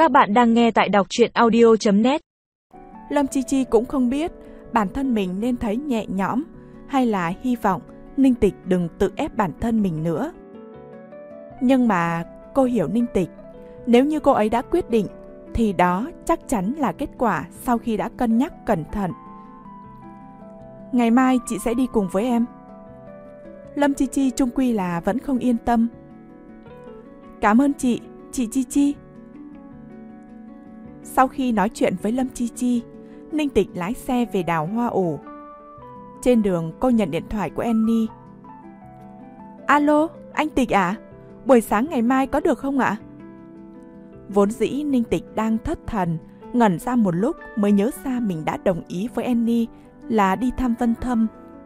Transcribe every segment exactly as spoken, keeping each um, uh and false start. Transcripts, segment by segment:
Các bạn đang nghe tại đọc truyện audio chấm net. Lâm Chi Chi cũng không biết bản thân mình nên thấy nhẹ nhõm hay là hy vọng Ninh Tịch đừng tự ép bản thân mình nữa. Nhưng mà cô hiểu Ninh Tịch, nếu như cô ấy đã quyết định thì đó chắc chắn là kết quả sau khi đã cân nhắc cẩn thận. Ngày mai chị sẽ đi cùng với em. Lâm Chi Chi chung quy là vẫn không yên tâm. Cảm ơn chị, chị Chi Chi. Sau khi nói chuyện với Lâm Chi Chi, Ninh Tịch lái xe về đảo Hoa Ổ. Trên đường cô nhận điện thoại của Annie. Alo, anh Tịch à? Buổi sáng ngày mai có được không ạ? Vốn dĩ Ninh Tịch đang thất thần, ngẩn ra một lúc mới nhớ ra mình đã đồng ý với Annie là đi thăm Vân Thâm.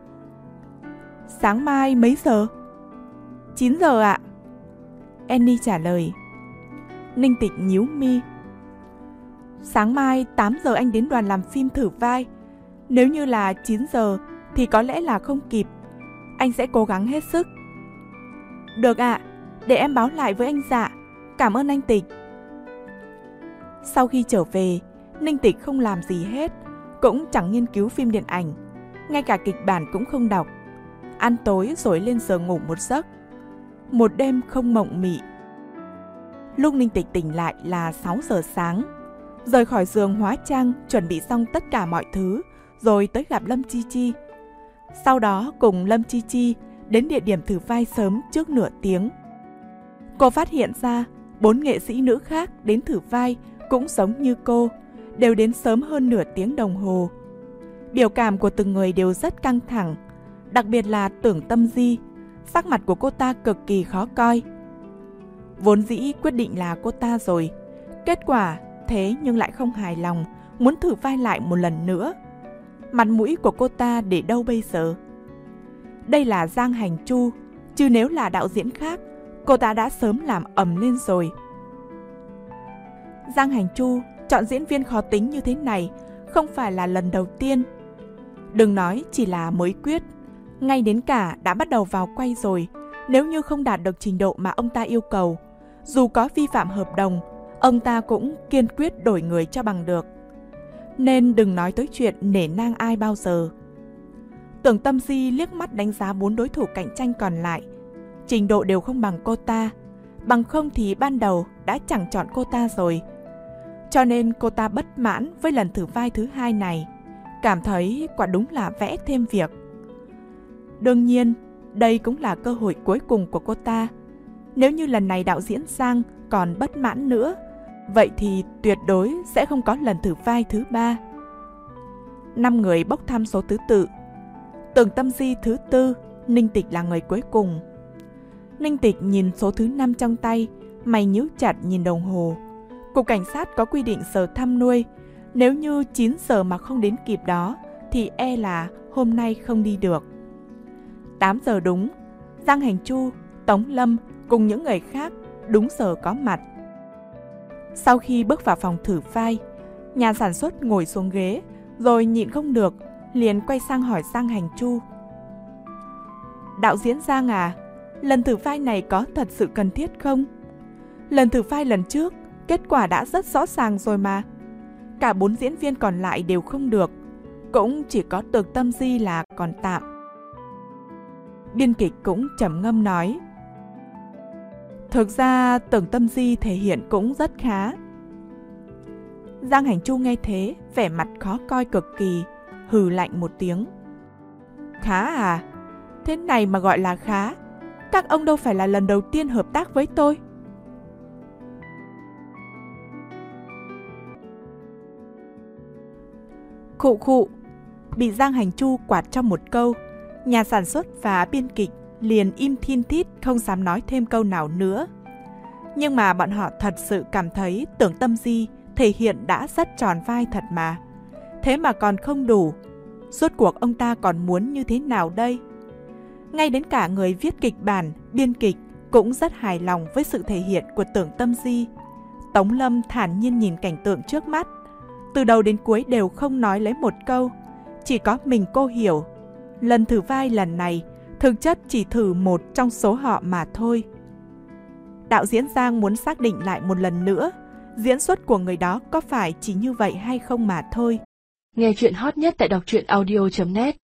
Sáng mai mấy giờ? chín giờ ạ. Annie trả lời. Ninh Tịch nhíu mi. Sáng mai tám giờ anh đến đoàn làm phim thử vai. Nếu như là chín giờ thì có lẽ là không kịp. Anh sẽ cố gắng hết sức. Được ạ, để em báo lại với anh Dạ. Cảm ơn anh Tịch. Sau khi trở về, Ninh Tịch không làm gì hết, cũng chẳng nghiên cứu phim điện ảnh, ngay cả kịch bản cũng không đọc. Ăn tối rồi lên giường ngủ một giấc. Một đêm không mộng mị. Lúc Ninh Tịch tỉnh lại là sáu giờ sáng. Rời khỏi giường hóa trang, chuẩn bị xong tất cả mọi thứ, rồi tới gặp Lâm Chi Chi. Sau đó cùng Lâm Chi Chi đến địa điểm thử vai sớm trước nửa tiếng. Cô phát hiện ra bốn nghệ sĩ nữ khác đến thử vai cũng giống như cô, đều đến sớm hơn nửa tiếng đồng hồ. Biểu cảm của từng người đều rất căng thẳng, đặc biệt là Tưởng Tâm Di, sắc mặt của cô ta cực kỳ khó coi. Vốn dĩ quyết định là cô ta rồi, kết quả thế nhưng lại không hài lòng, muốn thử vai lại một lần nữa. Mặt mũi của cô ta để đâu bây giờ? Đây là Giang Hành Chu, chứ nếu là đạo diễn khác, cô ta đã sớm làm ầm lên rồi. Giang Hành Chu chọn diễn viên khó tính như thế này không phải là lần đầu tiên. Đừng nói chỉ là mới quyết, ngay đến cả đã bắt đầu vào quay rồi, nếu như không đạt được trình độ mà ông ta yêu cầu, dù có vi phạm hợp đồng, ông ta cũng kiên quyết đổi người cho bằng được. Nên đừng nói tới chuyện nể nang ai bao giờ. Tưởng Tâm Di liếc mắt đánh giá bốn đối thủ cạnh tranh còn lại. Trình độ đều không bằng cô ta, bằng không thì ban đầu đã chẳng chọn cô ta rồi. Cho nên cô ta bất mãn với lần thử vai thứ hai này, cảm thấy quả đúng là vẽ thêm việc. Đương nhiên, đây cũng là cơ hội cuối cùng của cô ta. Nếu như lần này đạo diễn Giang còn bất mãn nữa, vậy thì tuyệt đối sẽ không có lần thử vai thứ ba. Năm người bốc thăm số thứ tự. Tưởng Tâm Di thứ tư, Ninh Tịch là người cuối cùng. Ninh Tịch nhìn số thứ năm trong tay, mày nhíu chặt nhìn đồng hồ. Cục cảnh sát có quy định giờ thăm nuôi, nếu như chín giờ mà không đến kịp đó thì e là hôm nay không đi được. tám giờ đúng, Giang Hành Chu, Tống Lâm cùng những người khác đúng giờ có mặt. Sau khi bước vào phòng thử vai, nhà sản xuất ngồi xuống ghế, rồi nhịn không được, liền quay sang hỏi Giang Hành Chu. Đạo diễn Giang à, lần thử vai này có thật sự cần thiết không? Lần thử vai lần trước, kết quả đã rất rõ ràng rồi mà. Cả bốn diễn viên còn lại đều không được, cũng chỉ có Tưởng Tâm Di là còn tạm. Biên kịch cũng trầm ngâm nói. Thực ra Tưởng Tâm Di thể hiện cũng rất khá. Giang Hành Chu nghe thế, vẻ mặt khó coi cực kỳ, hừ lạnh một tiếng. Khá à? Thế này mà gọi là khá? Các ông đâu phải là lần đầu tiên hợp tác với tôi. Khụ khụ, bị Giang Hành Chu quạt trong một câu, nhà sản xuất và biên kịch liền im thiên thít không dám nói thêm câu nào nữa. Nhưng mà bọn họ thật sự cảm thấy Tưởng Tâm Di thể hiện đã rất tròn vai thật mà. Thế mà còn không đủ. Rốt cuộc ông ta còn muốn như thế nào đây? Ngay đến cả người viết kịch bản, biên kịch cũng rất hài lòng với sự thể hiện của Tưởng Tâm Di. Tống Lâm thản nhiên nhìn cảnh tượng trước mắt, từ đầu đến cuối đều không nói lấy một câu. Chỉ có mình cô hiểu, lần thử vai lần này thực chất chỉ thử một trong số họ mà thôi. Đạo diễn Giang muốn xác định lại một lần nữa diễn xuất của người đó có phải chỉ như vậy hay không mà thôi. Nghe chuyện hot nhất tại đọc truyện audio chấm net.